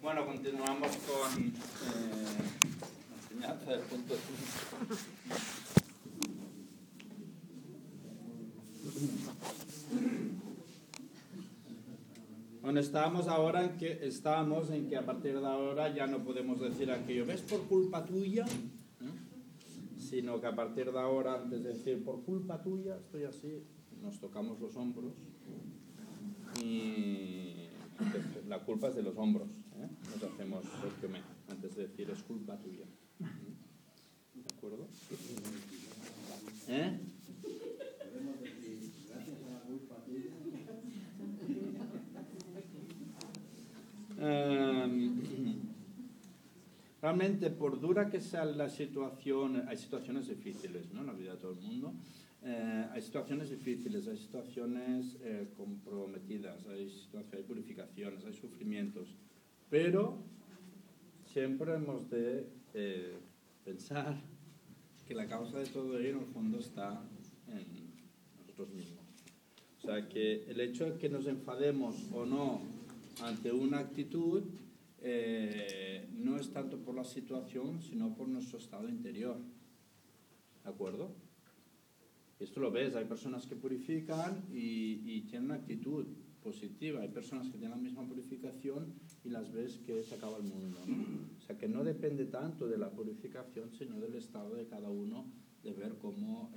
Bueno, continuamos con la enseñanza del punto 5. Bueno, estábamos en que a partir de ahora ya no podemos decir aquello, ¿ves por culpa tuya? Sino que a partir de ahora, antes de decir por culpa tuya, estoy así, nos tocamos los hombros y la culpa es de los hombros, nos hacemos me antes de decir es culpa tuya. ¿De acuerdo? Podemos decir gracias a la culpa tuya. Realmente, por dura que sea la situación, hay situaciones difíciles, ¿no? En la vida de todo el mundo. Hay situaciones difíciles, hay situaciones comprometidas, hay purificaciones, hay sufrimientos, pero siempre hemos de pensar que la causa de todo ello en el fondo está en nosotros mismos. O sea, que el hecho de que nos enfademos o no ante una actitud no es tanto por la situación, sino por nuestro estado interior. ¿De acuerdo? Esto lo ves, hay personas que purifican y tienen una actitud positiva, hay personas que tienen la misma purificación y las ves que se acaba el mundo, ¿no? O sea que no depende tanto de la purificación, sino del estado de cada uno, de ver cómo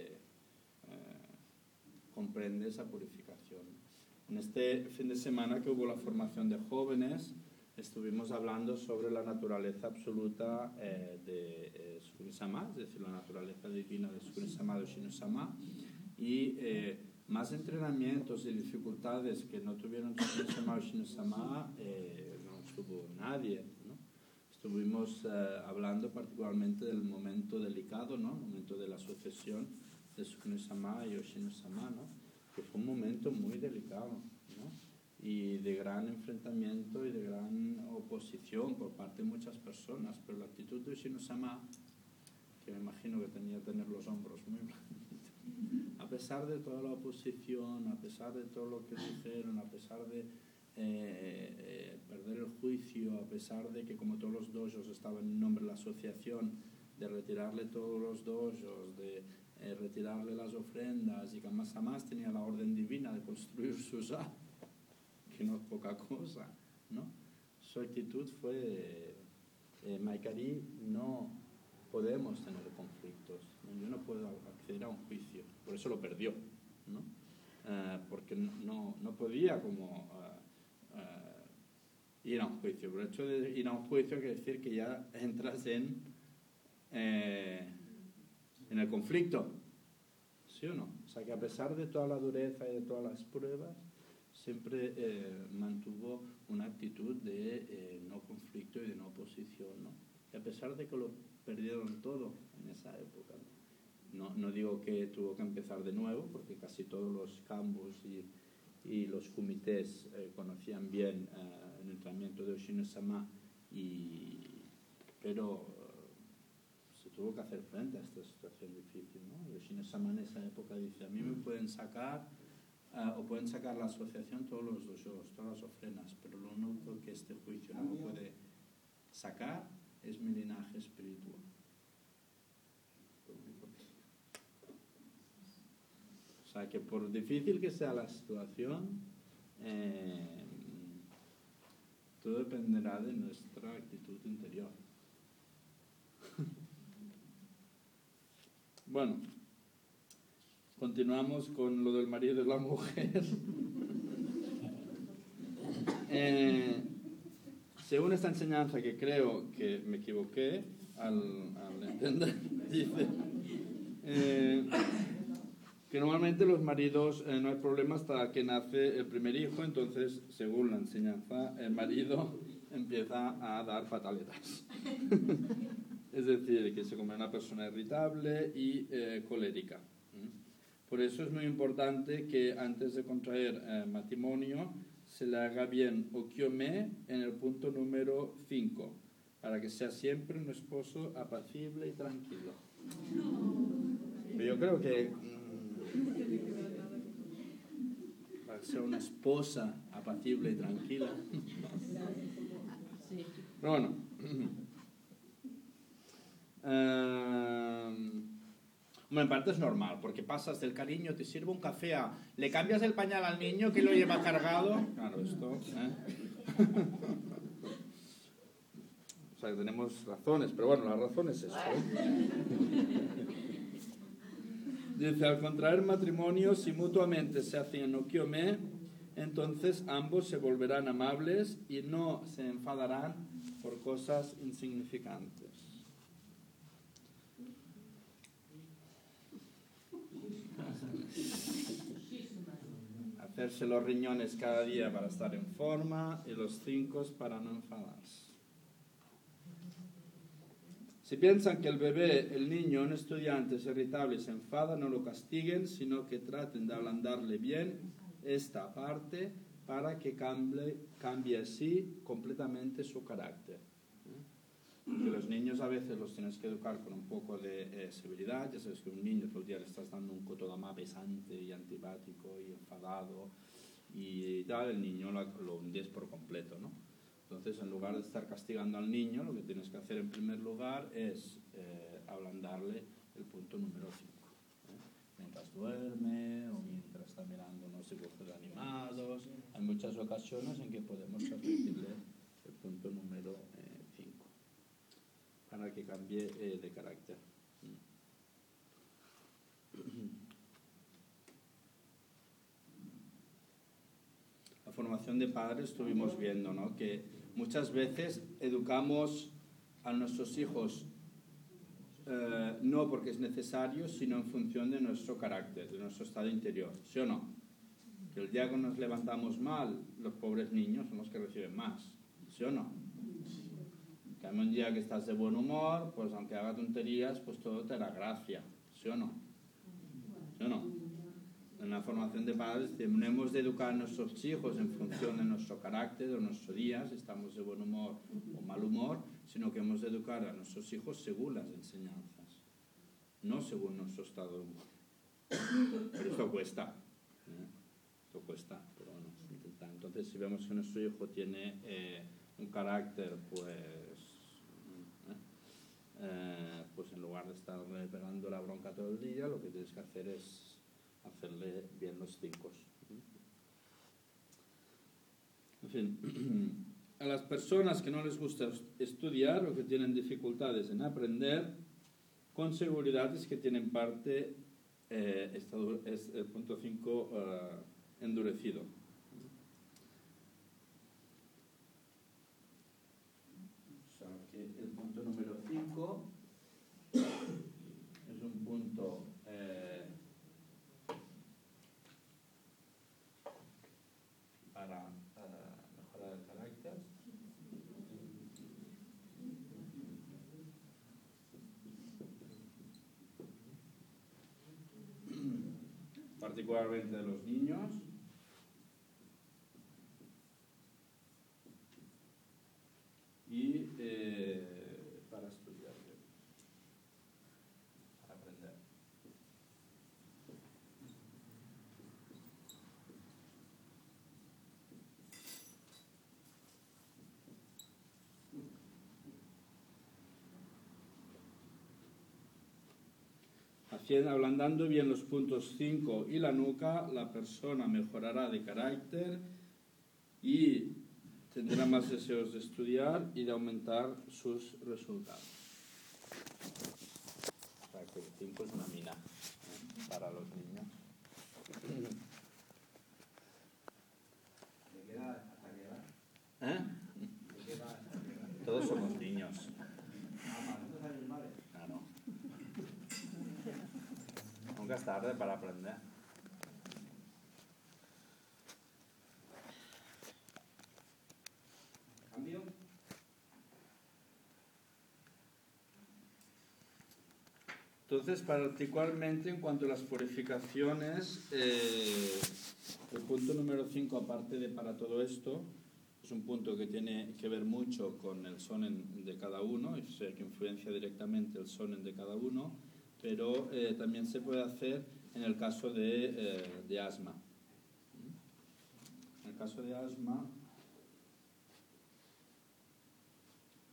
comprende esa purificación. En este fin de semana que hubo la formación de jóvenes, estuvimos hablando sobre la naturaleza absoluta de Sukuni-sama, es decir, la naturaleza divina de Sukuni-sama, de Oshino-sama, y más entrenamientos y dificultades que no tuvieron Sukuni-sama o Oshino-sama no estuvo nadie, ¿no? Estuvimos hablando particularmente del momento delicado, ¿no? El momento de la sucesión de Sukuni-sama y Oshino-sama, ¿no? Que fue un momento muy delicado, ¿no? Y de gran enfrentamiento y de gran oposición por parte de muchas personas, pero la actitud de Oshino-sama, que me imagino que tenía que tener los hombros muy blanditos, a pesar de toda la oposición, a pesar de todo lo que dijeron, a pesar de perder el juicio, a pesar de que como todos los dojos estaban en nombre de la asociación, de retirarle todos los dojos, de retirarle las ofrendas, y que más tenía la orden divina de construir su sala, que no es poca cosa, ¿no? Su actitud fue, Maikari, no podemos tener conflictos, ¿no? Yo no puedo acceder a un juicio, por eso lo perdió, ¿no? Porque no podía como ir a un juicio. Por el hecho de ir a un juicio quiere decir que ya entras en el conflicto, ¿sí o no? O sea que a pesar de toda la dureza y de todas las pruebas, siempre mantuvo una actitud de no conflicto y de no oposición, ¿no? Y a pesar de que lo perdieron todo en esa época, no digo que tuvo que empezar de nuevo, porque casi todos los campus y los comités conocían bien el entrenamiento de Oshino-sama, pero se tuvo que hacer frente a esta situación difícil, ¿no? Y Oshino-sama en esa época dice, a mí me pueden sacar o pueden sacar la asociación todos los dojos, todas las ofrendas, pero lo único que este juicio no me puede sacar es mi linaje espiritual. O sea que por difícil que sea la situación, todo dependerá de nuestra actitud interior. Bueno, continuamos con lo del marido y la mujer. Según esta enseñanza, que creo que me equivoqué al entender, dice que normalmente los maridos no hay problema hasta que nace el primer hijo, entonces, según la enseñanza, el marido empieza a dar pataletas. Es decir, que se convierte en una persona irritable y colérica. Por eso es muy importante que antes de contraer matrimonio se le haga bien okyome en el punto número 5, para que sea siempre un esposo apacible y tranquilo. Pero yo creo que para ser una esposa apacible y tranquila, Pero bueno. Bueno, en parte es normal, porque pasas del cariño, te sirvo un café a... Le cambias el pañal al niño que lo lleva cargado. Claro, esto... O sea, que tenemos razones, pero bueno, la razón es esto. Dice, al contraer matrimonio, si mutuamente se hacen enoquiomé, entonces ambos se volverán amables y no se enfadarán por cosas insignificantes. Hacerse los riñones cada día para estar en forma y los 5 para no enfadarse. Si piensan que el bebé, el niño, un estudiante es irritable y se enfada, no lo castiguen, sino que traten de ablandarle bien esta parte para que cambie así completamente su carácter. Porque los niños a veces los tienes que educar con un poco de severidad. Ya sabes que un niño todo el día le estás dando un cotodamá pesante y antipático y enfadado y tal, el niño lo hundes por completo, ¿no? Entonces, en lugar de estar castigando al niño, lo que tienes que hacer en primer lugar es ablandarle el punto número 5. Mientras duerme o mientras está mirando unos dibujos animados. Hay muchas ocasiones en que podemos transmitirle el punto número 5 para que cambie de carácter. La formación de padres estuvimos viendo, ¿no? Que muchas veces educamos a nuestros hijos no porque es necesario, sino en función de nuestro carácter, de nuestro estado interior, ¿sí o no? Que el día que nos levantamos mal, los pobres niños son los que reciben más, ¿sí o no? Que un día que estás de buen humor, pues aunque haga tonterías, pues todo te hará gracia, ¿sí o no? ¿Sí o no? En la formación de padres tenemos de educar a nuestros hijos en función de nuestro carácter, de nuestro día, si estamos de buen humor o mal humor, sino que hemos de educar a nuestros hijos según las enseñanzas, no según nuestro estado de humor. Pero esto cuesta, esto cuesta, pero bueno, intentar. Entonces, si vemos que nuestro hijo tiene un carácter, pues en lugar de estarle pegando la bronca todo el día, lo que tienes que hacer es hacerle bien los 5. En fin, a las personas que no les gusta estudiar o que tienen dificultades en aprender, con seguridad es que tienen parte, es el punto 5 endurecido. O sea que el punto número 5 es un punto para mejorar el carácter. Particularmente de los niños. Y para estudiar, para aprender. Ablandando bien los puntos 5 y la nuca, la persona mejorará de carácter y tendrá más deseos de estudiar y de aumentar sus resultados. O sea que el 5 es una mina para los niños. ¿De qué edad hasta qué edad? ¿De qué edad hasta qué edad? Todos somos niños. ¿Para cuántos años vale? Claro. Nunca es tarde para aprender. ¿Cambio? Entonces, particularmente en cuanto a las purificaciones, el punto número 5, aparte de para todo esto, es un punto que tiene que ver mucho con el sonen de cada uno, o sea, que influencia directamente el sonen de cada uno, pero también se puede hacer en el caso de asma. En el caso de asma,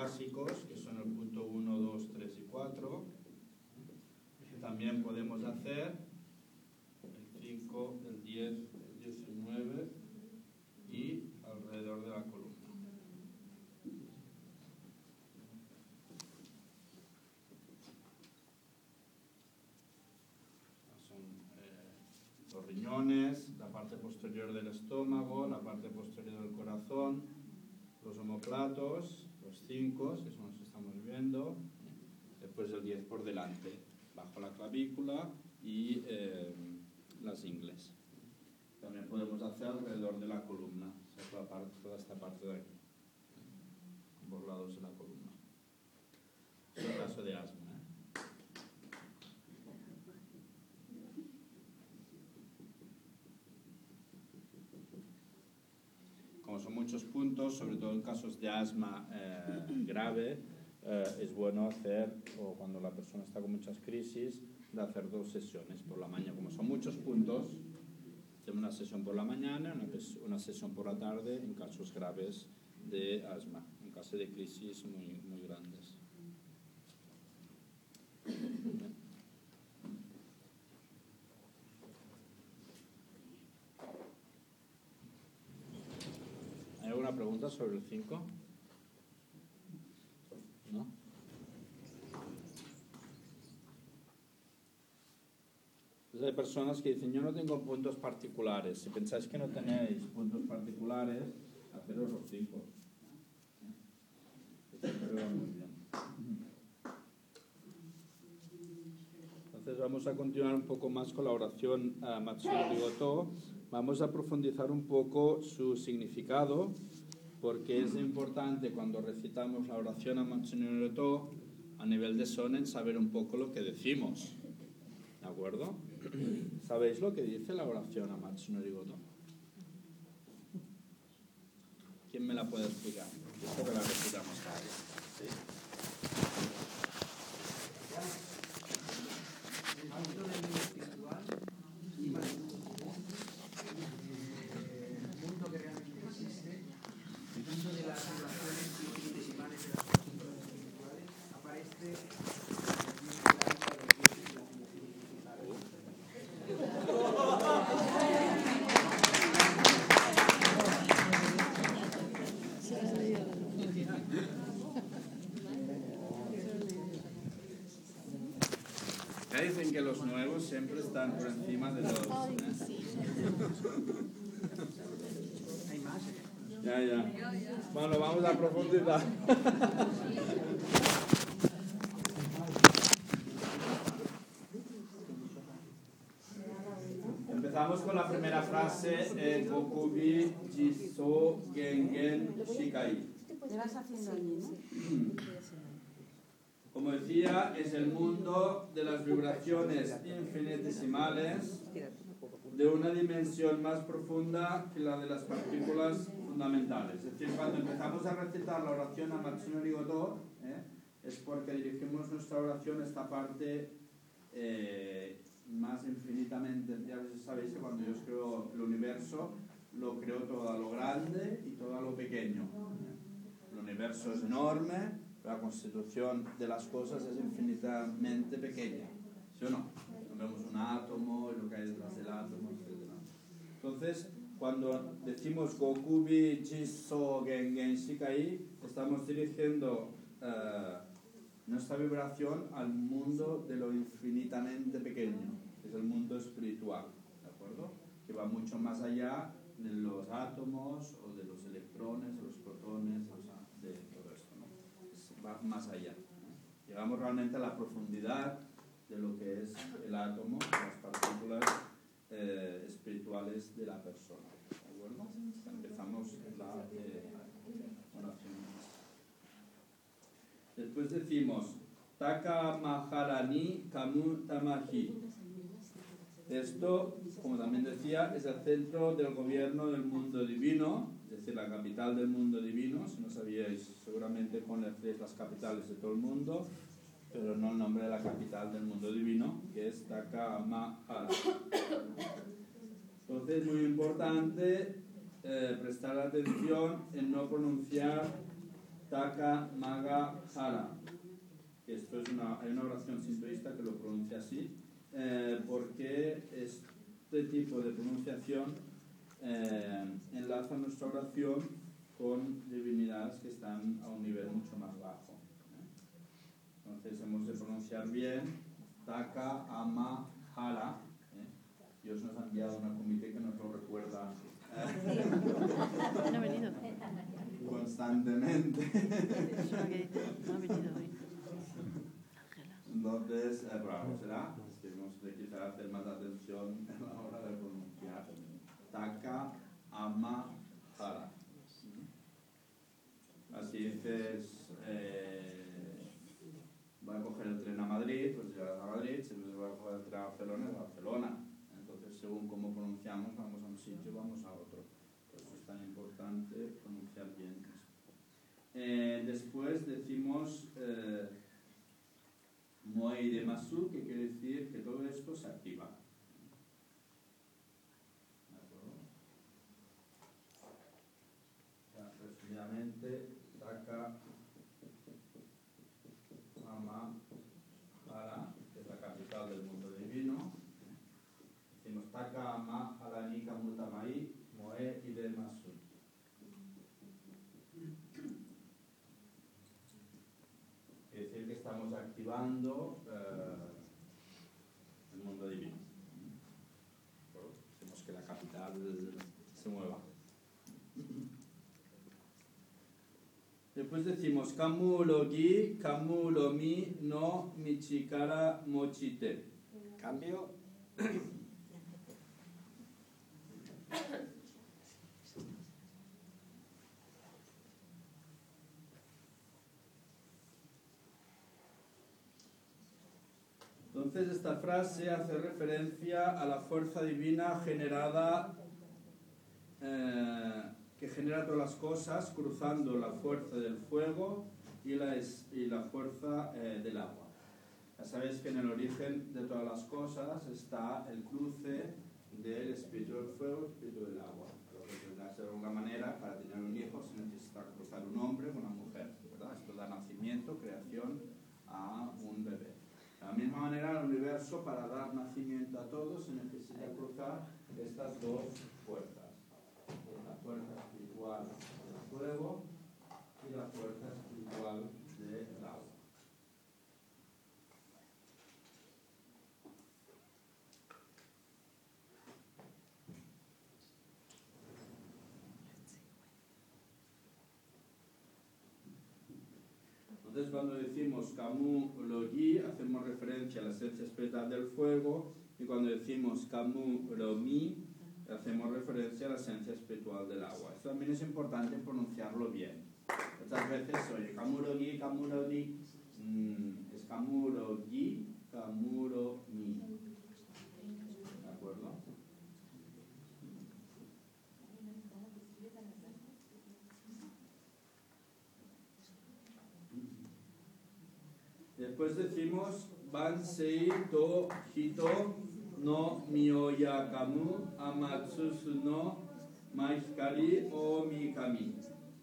básicos, que son el punto 1, 2, 3 y 4. También podemos hacer el 5, el 10, el 19 y alrededor de la columna. Los riñones, la parte posterior del estómago, la parte posterior del corazón, los omóplatos, los 5, que son los que estamos viendo, después el 10 por delante, bajo la clavícula y las ingles. También podemos hacer alrededor de la columna, o sea, toda esta parte de aquí, por lados de la columna. Es el caso de asma. Como son muchos puntos, sobre todo en casos de asma grave, es bueno hacer, o cuando la persona está con muchas crisis, de hacer 2 sesiones por la mañana. Como son muchos puntos, hacemos una sesión por la mañana, una sesión por la tarde en casos graves de asma, en caso de crisis muy, muy grandes. ¿Hay alguna pregunta sobre el 5? ¿No? Entonces hay personas que dicen, yo no tengo puntos particulares. Si pensáis que no tenéis puntos particulares, haceros los 5. Entonces vamos a continuar un poco más con la oración Matsuno Rigoto. Vamos a profundizar un poco su significado, porque es importante cuando recitamos la oración a Matsuno Rigoto, a nivel de sonen, saber un poco lo que decimos. ¿De acuerdo? ¿Sabéis lo que dice la oración a Matsuno Rigoto? ¿Quién me la puede explicar? Esto que la recitamos cada día. ¿Sí? Dicen que los nuevos siempre están por encima de los... Ya. Bueno, vamos a profundizar. Empezamos con la primera frase, Gokubi Jiso Gengen Shikai. Te vas haciendo allí, ¿no? Como decía, es el mundo de las vibraciones infinitesimales de una dimensión más profunda que la de las partículas fundamentales. Es decir, cuando empezamos a recitar la oración a Matsuno Rigoto, es porque dirigimos nuestra oración a esta parte más infinitamente. Ya sabéis que cuando yo creo el universo, lo creo todo a lo grande y todo a lo pequeño. El universo es enorme, la constitución de las cosas es infinitamente pequeña, ¿sí o no? Vemos un átomo y lo que hay detrás del átomo, etc. Entonces, cuando decimos Gokubi Jiso Gengen Shikai, estamos dirigiendo nuestra vibración al mundo de lo infinitamente pequeño, que es el mundo espiritual, ¿de acuerdo? Que va mucho más allá de los átomos o de los electrones, de los protones, de todo esto, ¿no? Va más allá. Llegamos realmente a la profundidad de lo que es el átomo, las partículas espirituales de la persona. ¿De acuerdo? Empezamos la oración. Después decimos Taka Maharani Kamu Tamahi. Esto, como también decía, es el centro del gobierno del mundo divino, es decir, la capital del mundo divino. Si no sabíais, seguramente conocéis las capitales de todo el mundo, pero no el nombre de la capital del mundo divino, que es Taka Mahara. Entonces es muy importante prestar atención en no pronunciar Taka Maga Hara. Esto es hay una oración sintoísta que lo pronuncia así, porque este tipo de pronunciación enlaza nuestra oración con divinidades que están a un nivel mucho más bajo. Entonces hemos de pronunciar bien Taka Ama Hara. Dios nos ha enviado una comité que nos lo recuerda No ha venido. constantemente. Eso es lo que dice. No ha venido hoy. Entonces, por algo será, tenemos que quizás hacer más atención a la hora de pronunciar Taka Ama Hara. Así dices, voy a coger el tren a Madrid, pues llegarás a Madrid, si voy a coger el tren a Barcelona, es Barcelona. Entonces, según cómo pronunciamos, vamos a un sitio, vamos a otro. Por eso es tan importante pronunciar bien esto. Después decimos Moei de Masu, que quiere decir que todo esto se activa. ¿De acuerdo? Ya, resumidamente, Taka Ama Hara, que es la capital del mundo divino. Decimos Taka Ama Hara Nika Mutamai Moe y de Masu. Quiere decir que estamos activando el mundo divino. Hacemos que la capital se mueva. Después decimos Kamu Logi, Kamu Lomi no Michikara Mochite. Cambio. Entonces esta frase hace referencia a la fuerza divina generada, que genera todas las cosas, cruzando la fuerza del fuego y la fuerza del agua. Ya sabéis que en el origen de todas las cosas está el cruce del espíritu del fuego y el espíritu del agua. De alguna manera, para tener un hijo se necesita cruzar un hombre con una mujer, ¿verdad? Esto da nacimiento, creación a un bebé. De la misma manera, el universo, para dar nacimiento a todo, se necesita cruzar estas dos fuerzas. La fuerza espiritual del fuego y la fuerza espiritual del agua. Entonces, cuando decimos Kamu Logi, hacemos referencia a la esencia espiritual del fuego, y cuando decimos Kamu Lomi, hacemos referencia a la esencia espiritual del agua. Esto también es importante pronunciarlo bien. Muchas veces oye Kamu Logi, Kamu Logi, es Kamu Logi, Kamu Lomi. ¿De acuerdo? Después decimos Bansei to hito no miyoyakamu amatsusu no maikari o mikami.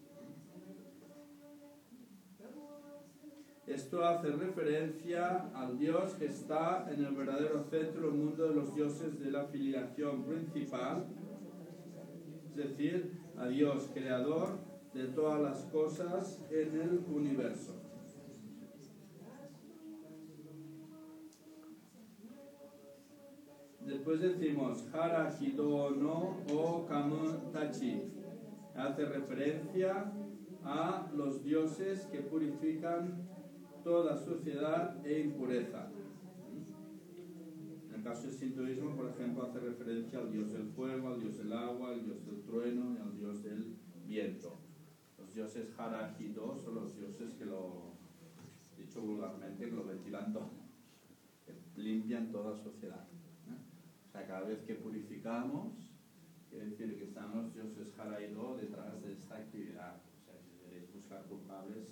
Esto hace referencia al Dios que está en el verdadero centro del mundo de los dioses de la filiación principal, es decir, a Dios creador de todas las cosas en el universo. Después decimos Hara Hido no o Kamu Tachi. Hace referencia a los dioses que purifican toda suciedad e impureza. En el caso del sintoísmo, por ejemplo, hace referencia al dios del fuego, al dios del agua, al dios del trueno y al dios del viento. Los dioses Hara Hido son los dioses que dicho vulgarmente, que lo ventilan todo, que limpian toda suciedad. O sea, cada vez que purificamos, quiere decir que están los dioses Haraido detrás de esta actividad. O sea, si queréis buscar culpables,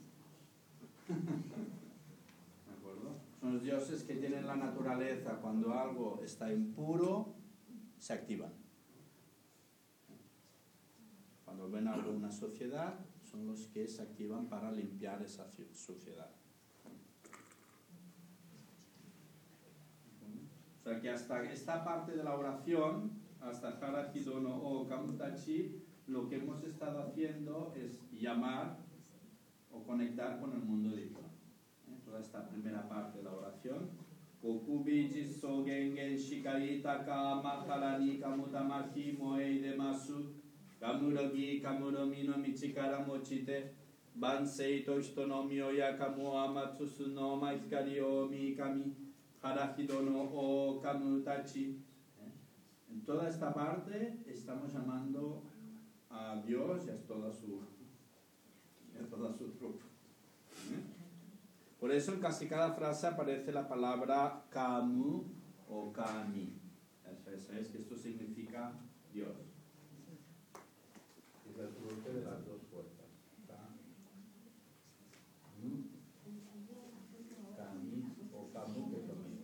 ¿de acuerdo? Son los dioses que tienen la naturaleza, cuando algo está impuro, se activan. Cuando ven algo en una sociedad, son los que se activan para limpiar esa suciedad. O sea que hasta esta parte de la oración, hasta Hara Hidono o Kamutachi, lo que hemos estado haciendo es llamar o conectar con el mundo divino. Toda esta primera parte de la oración. Kokubi Jiso Gengen Shikai Takama Harani Kamutamaki Moei Demasu Kamurogi Kamuromi no Michikara Mochite Bansei Toshitono Mioya Kamu Amatsusu no Maikari o Mikami Harahidono o Kamutachi. En toda esta parte estamos llamando a Dios y a toda su truco. Por eso en casi cada frase aparece la palabra Kamu o Kami. Sabéis que esto significa Dios. Es el cruce de las dos fuerzas. Kami o Kamu, que es lo mismo.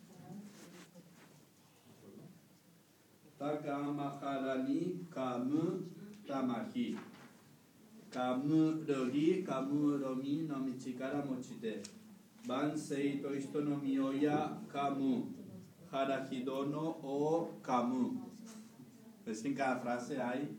Takamaharani Kamu Tamaki. Kamu rogi, kamu romi no michikara mochite. Bansei toisto no mioya kamu. Harahidono o kamu. Es que en cada frase hay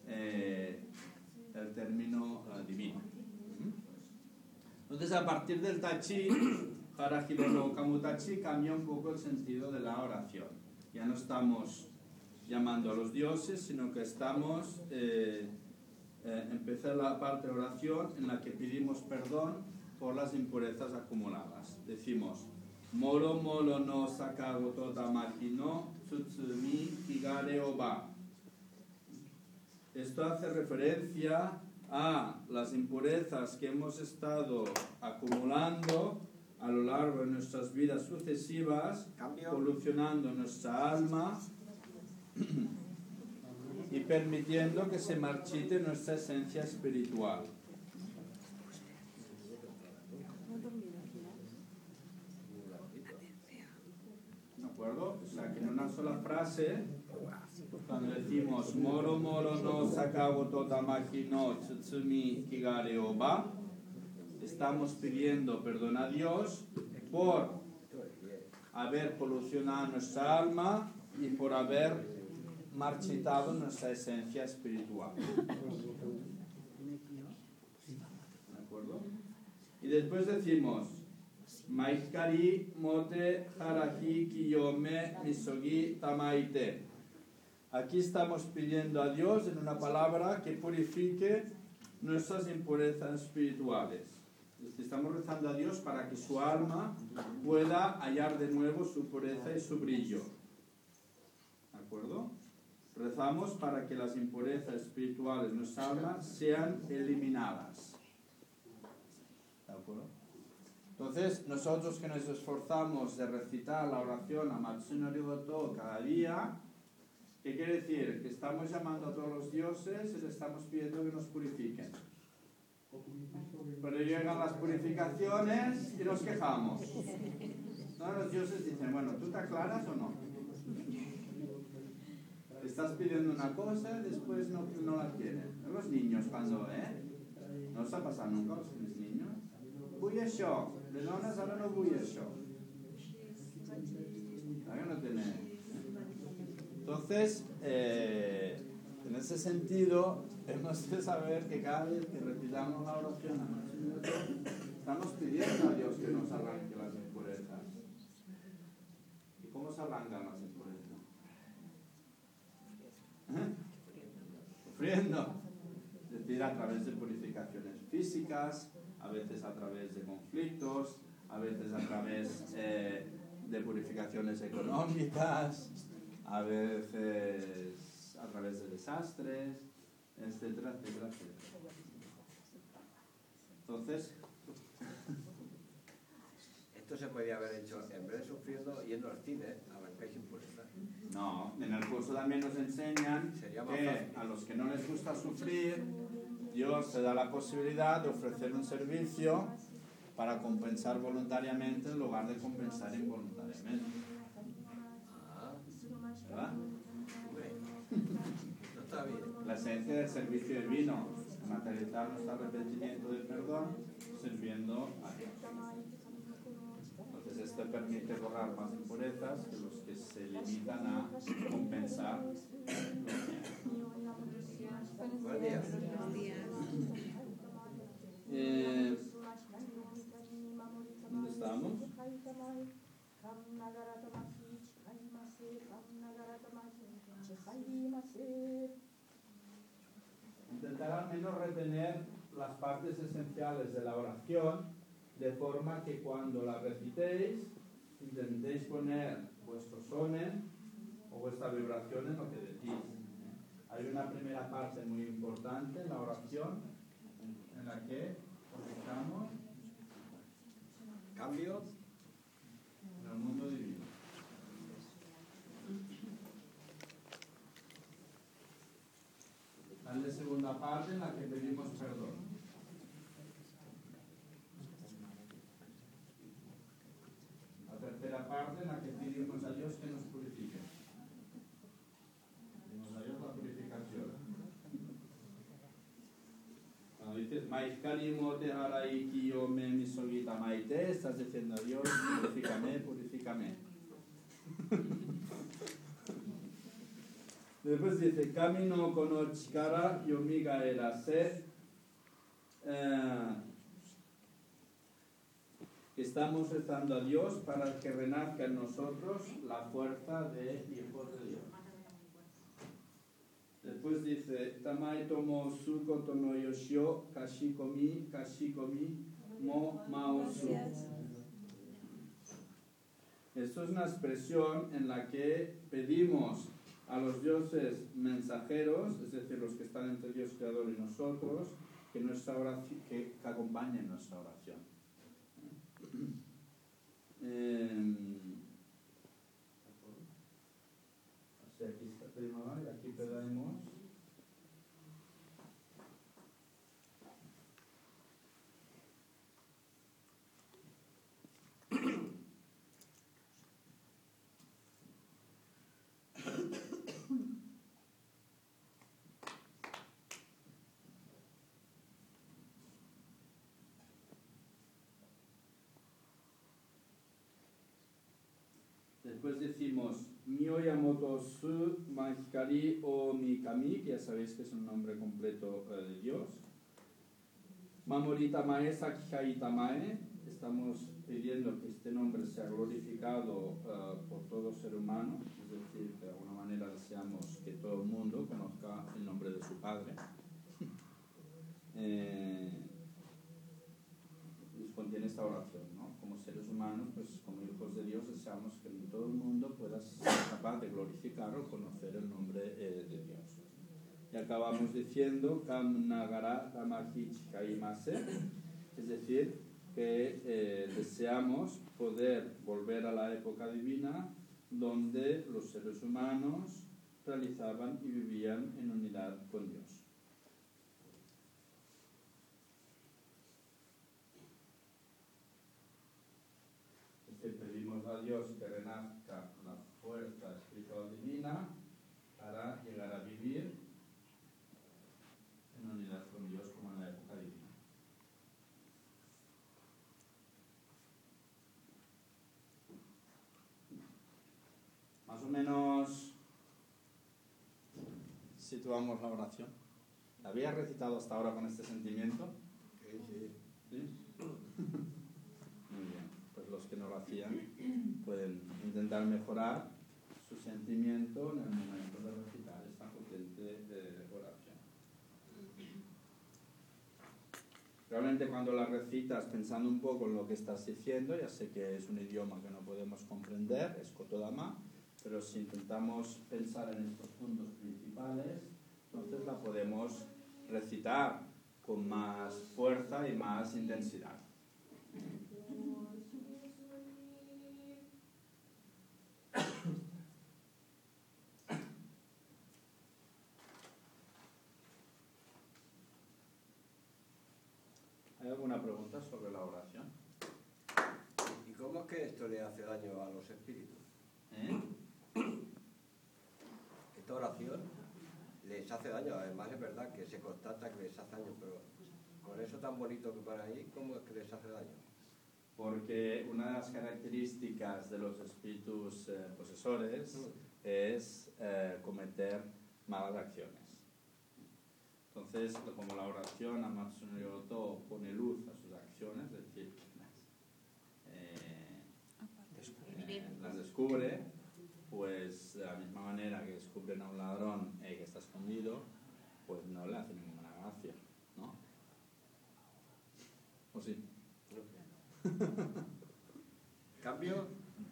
el término divino. Entonces, a partir del tachi, Harahidono o kamutachi, cambia un poco el sentido de la oración. Ya no estamos llamando a los dioses, sino que estamos empezar la parte de oración en la que pedimos perdón por las impurezas acumuladas. Decimos Moro moro no sakago totamaki no tsutsumi higare oba. Esto hace referencia a las impurezas que hemos estado acumulando a lo largo de nuestras vidas sucesivas, polucionando nuestra alma y permitiendo que se marchite nuestra esencia espiritual. ¿De acuerdo? O sea, que en una sola frase, cuando decimos Moro moro no sakago totamaki no tsutsumi higare oba, estamos pidiendo perdón a Dios por haber polucionado nuestra alma y por haber marchitado nuestra esencia espiritual. ¿De acuerdo? Y después decimos Maikari mote harahi kiyome misogi tamaite. Aquí estamos pidiendo a Dios en una palabra que purifique nuestras impurezas espirituales. Estamos rezando a Dios para que su alma pueda hallar de nuevo su pureza y su brillo. ¿De acuerdo? Rezamos para que las impurezas espirituales de nuestra alma sean eliminadas. ¿De acuerdo? Entonces, nosotros que nos esforzamos de recitar la oración a Matsuno Rigoto cada día, ¿qué quiere decir? Que estamos llamando a todos los dioses y les estamos pidiendo que nos purifiquen. Pero llegan las purificaciones y nos quejamos. ¿No? Los dioses dicen, bueno, ¿tú te aclaras o no? Estás pidiendo una cosa y después no la quieren. Los niños cuando, ¿no os ha pasado nunca a los niños? Vull això. De dones ara no vull això. ¿Sabe? No tiene... Entonces, en ese sentido, hemos de saber que cada vez que recitamos la oración estamos pidiendo a Dios que nos arranque las impurezas. ¿Y cómo se arrancan las impurezas? Sufriendo. Es decir, a través de purificaciones físicas, a veces a través de conflictos, a veces a través de purificaciones económicas, a veces a través de desastres, etcétera, etcétera, etcétera. Entonces, esto se podría haber hecho, en vez de sufriendo, yendo al cine, arrancáis impurezas. no, en el curso también nos enseñan que a los que no les gusta sufrir, Dios te da la posibilidad de ofrecer un servicio para compensar voluntariamente en lugar de compensar involuntariamente. ¿Verdad? No está bien. La esencia del servicio divino. materializar nuestro arrepentimiento de perdón sirviendo a Dios. Entonces esto permite borrar más impurezas que los que se limitan a compensar los miedos. Buenos días. ¿Dónde estamos? Intentar al menos retener las partes esenciales de la oración, de forma que cuando la recitéis, intentéis poner vuestro sonen o vuestra vibración en lo que decís. Hay una primera parte muy importante en la oración, en la que conectamos Cambio. en el mundo divino. Hay la segunda parte en la que pedimos perdón. La tercera parte en la que pedimos a Dios que nos purifique. Pedimos a Dios la purificación. Cuando dices Maiskari mote haraiki yo me misogita maite, estás diciendo a Dios, purifícame, purifícame. Después dice, Kamino kono chikara yomiga erase. Estamos rezando a Dios para que renazca en nosotros la fuerza de hijos de Dios. Después dice, Tamai tomo su kotono yoshio kashikomi mo maosu. Esto es una expresión en la que pedimos a los dioses mensajeros, es decir, los que están entre Dios Creador y nosotros, que acompañen nuestra oración. Así aquí está primero y aquí pedimos. Después decimos Mio Yamoto Su Mahikari o Mikami, que ya sabéis que es un nombre completo de Dios. Mamorita Mae Sakihaita Mae, estamos pidiendo que este nombre sea glorificado por todo ser humano, es decir, de alguna manera deseamos que todo el mundo conozca el nombre de su Padre. Contiene esta oración, ¿no? Como seres humanos, pues como hijos de Dios, deseamos que todo el mundo pueda ser capaz de glorificar o conocer el nombre de Dios. Y acabamos diciendo Kam Nagara Tamahich Kaimase, es decir, que deseamos poder volver a la época divina donde los seres humanos realizaban y vivían en unidad con Dios. Pedimos a Dios que renazca la fuerza espiritual divina para llegar a vivir en unidad con Dios como en la época divina. Más o menos situamos la oración. ¿La había recitado hasta ahora con este sentimiento? Sí. ¿Sí? Muy bien. Pues los que no lo hacían pueden intentar mejorar su sentimiento en el momento de recitar esta potente oración. Realmente cuando la recitas pensando un poco en lo que estás diciendo, ya sé que es un idioma que no podemos comprender, es Kotodama, pero si intentamos pensar en estos puntos principales, entonces la podemos recitar con más fuerza y más intensidad. ¿Hay alguna pregunta sobre la oración? ¿Y cómo es que esto le hace daño a los espíritus? Esta oración les hace daño. Además es verdad que se constata que les hace daño, pero con eso tan bonito que para ahí, ¿cómo es que les hace daño? Porque una de las características de los espíritus posesores es cometer malas acciones. Entonces, como la oración a Matsunoyoto pone luz a sus acciones, es decir, las descubre, pues de la misma manera que descubren a un ladrón que está escondido, pues no le hacen ninguna gracia, ¿no? ¿O sí? ¿Cambio?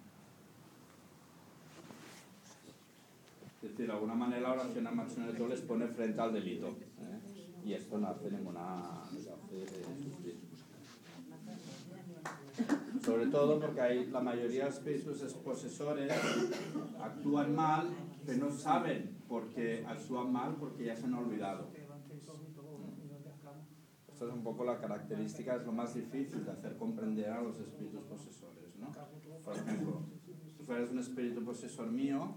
Es decir, de alguna manera la oración a Matsunoyoto les pone frente al delito, y esto no hace ninguna... les hace sufrir. Sobre todo porque la mayoría de espíritus posesores actúan mal, pero no saben por qué actúan mal, porque ya se han olvidado. Esto es un poco la característica, es lo más difícil de hacer comprender a los espíritus posesores, ¿no? Por ejemplo, si fueras un espíritu posesor mío,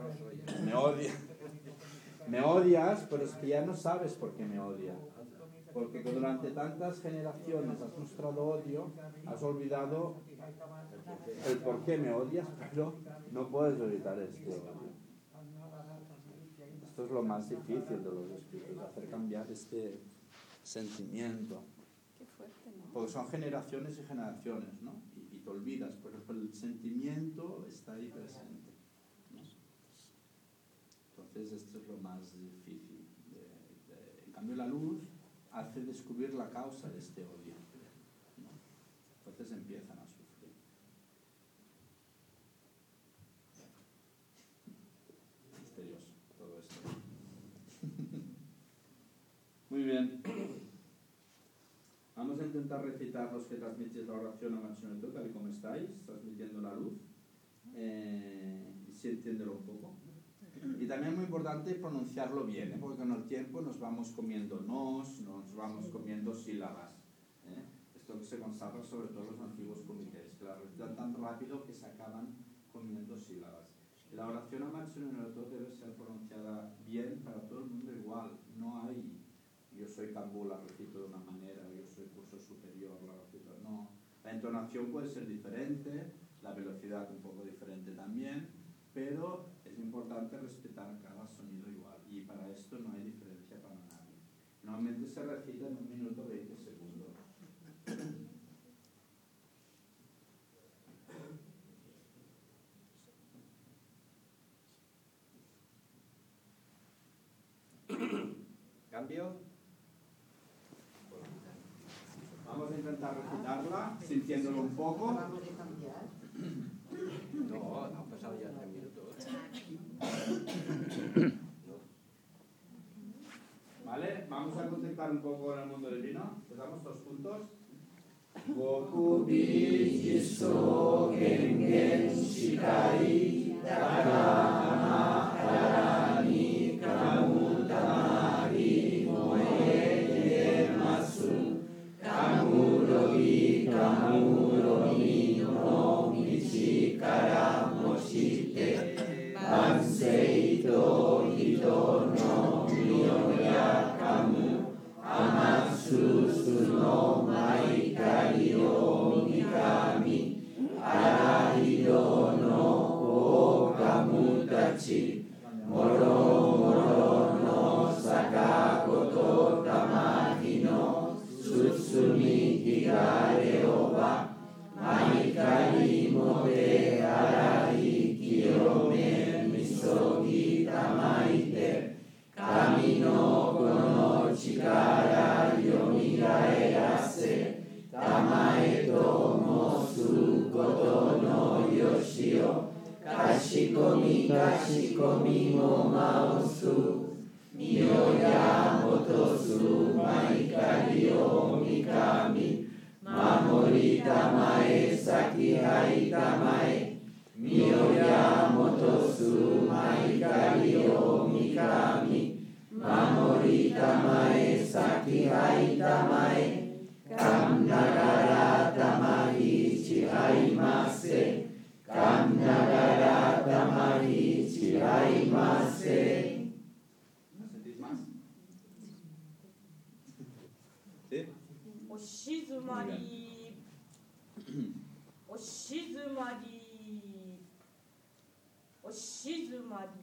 me odias, pero es que ya no sabes por qué me odias. Porque durante tantas generaciones has mostrado odio, has olvidado el por qué me odias, pero no puedes evitar este odio. Esto es lo más difícil de los espíritus, hacer cambiar este sentimiento. Qué fuerte, ¿no? Porque son generaciones y generaciones, ¿no? Y te olvidas, pero el sentimiento está ahí presente, ¿no? Entonces esto es lo más difícil. En cambio la luz hace descubrir la causa de este odio, ¿no? Entonces empiezan a sufrir. Misterioso todo esto. Muy bien. Vamos a intentar recitar los que transmitís la oración a Matsunoyoto, tal y como estáis, transmitiendo la luz. Si entiéndelo un poco. Y también es muy importante pronunciarlo bien, porque con el tiempo nos vamos comiendo nos vamos comiendo sílabas. Esto se constata sobre todo en los antiguos comités, que la recitan tan rápido que se acaban comiendo sílabas. La oración a Matsunoyoto debe ser pronunciada bien para todo el mundo igual. No hay, yo soy Kambú, la recito de una manera, yo soy curso superior, la recito. No. La entonación puede ser diferente, la velocidad un poco diferente también, pero es importante respetar cada sonido igual, y para esto no hay diferencia para nadie. Normalmente se recita en 1 minuto 20 segundos. ¿Cambio? Vamos a intentar recitarla, sintiéndolo un poco. No, han pasado ya 3 minutos. ¿Vale? Vamos a contactar un poco con el mundo divino. Empezamos todos juntos. Gokubi Jiso Gengen Shikai Takama Harani Kamutamari Moe Masu Kamurogi Kamurogi no Michikara Moshite Banseito Hito no Mioya Kamu Amatsu Suno Maikari o Mikami Arahido no Okamutachi Moro Moro no Sakakoto Tamaki no Sutsumi Higare Oba Maikari Mote Arahi Kiyome Misogi Tamaite Kami no Kono Chikara Yomigaerase Tamae Tomo Sukoto no Yoshio Kashikomi Kashikomi mo Maosu Miyoya Motosu Maikari o Mikami Mamori Tamae Sakihai Tamae Miyoya Motosu Maikari o Mikami Mamori Tamae Sakihai Tamae Kam Nagara Tamahi Chihai Mase Kam Nagara Tamahi Chihai Mase まりお静まりお静まり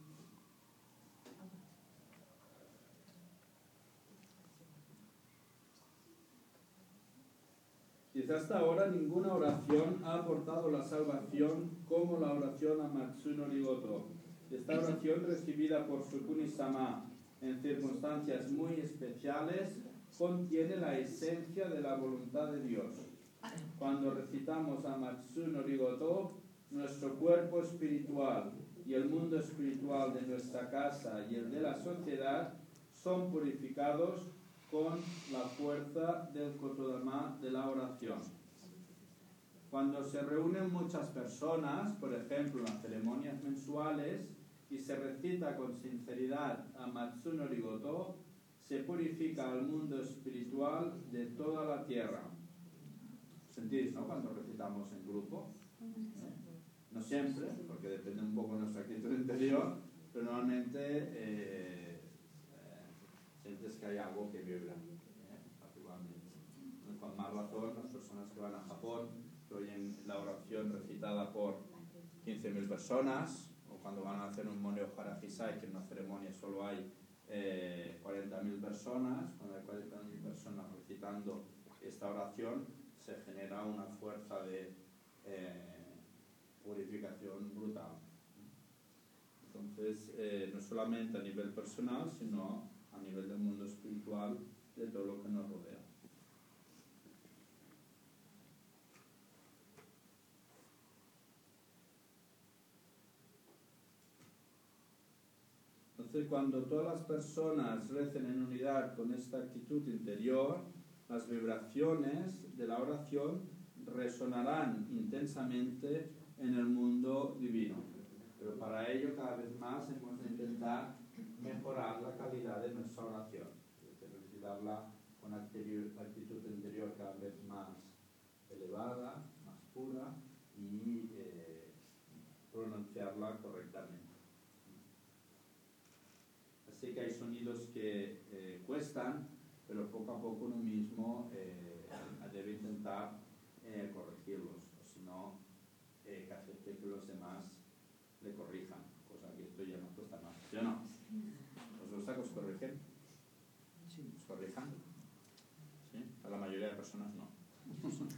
Quizá hasta ahora ninguna oración ha aportado la salvación como la oración a Matsuno Rigoto. Esta oración recibida por Sukuni-sama en circunstancias muy especiales contiene la esencia de la voluntad de Dios. Cuando recitamos a Matsuno Rigoto, nuestro cuerpo espiritual y el mundo espiritual de nuestra casa y el de la sociedad son purificados con la fuerza del Kotodama de la oración. Cuando se reúnen muchas personas, por ejemplo en las ceremonias mensuales, y se recita con sinceridad a Matsuno Rigoto, se purifica al mundo espiritual de toda la tierra. ¿Sentís, no? Cuando recitamos en grupo. No siempre, porque depende un poco de nuestra actitud interior, pero normalmente sientes que hay algo que vibra, particularmente. Con más razón, las personas que van a Japón, que oyen la oración recitada por 15.000 personas, o cuando van a hacer un Moneo Harahisai, que en una ceremonia solo hay 40.000 personas, cuando hay 40.000 personas recitando esta oración, se genera una fuerza de purificación brutal. Entonces, no solamente a nivel personal, sino a nivel del mundo espiritual, de todo lo que nos rodea. Entonces, cuando todas las personas recen en unidad con esta actitud interior, las vibraciones de la oración resonarán intensamente en el mundo divino. Pero para ello, cada vez más hemos de intentar mejorar la calidad de nuestra oración, recitarla con actitud interior cada vez más elevada, más pura y pronunciarla correctamente. Así que hay sonidos que cuestan, pero poco a poco uno mismo debe intentar corregirlos, o si no, que acepte que los demás le corrijan, cosa que esto ya no cuesta más. ¿Sí o no? ¿Os gusta que os corrigen? ¿Os corrijan? ¿Sí? A la mayoría de personas no.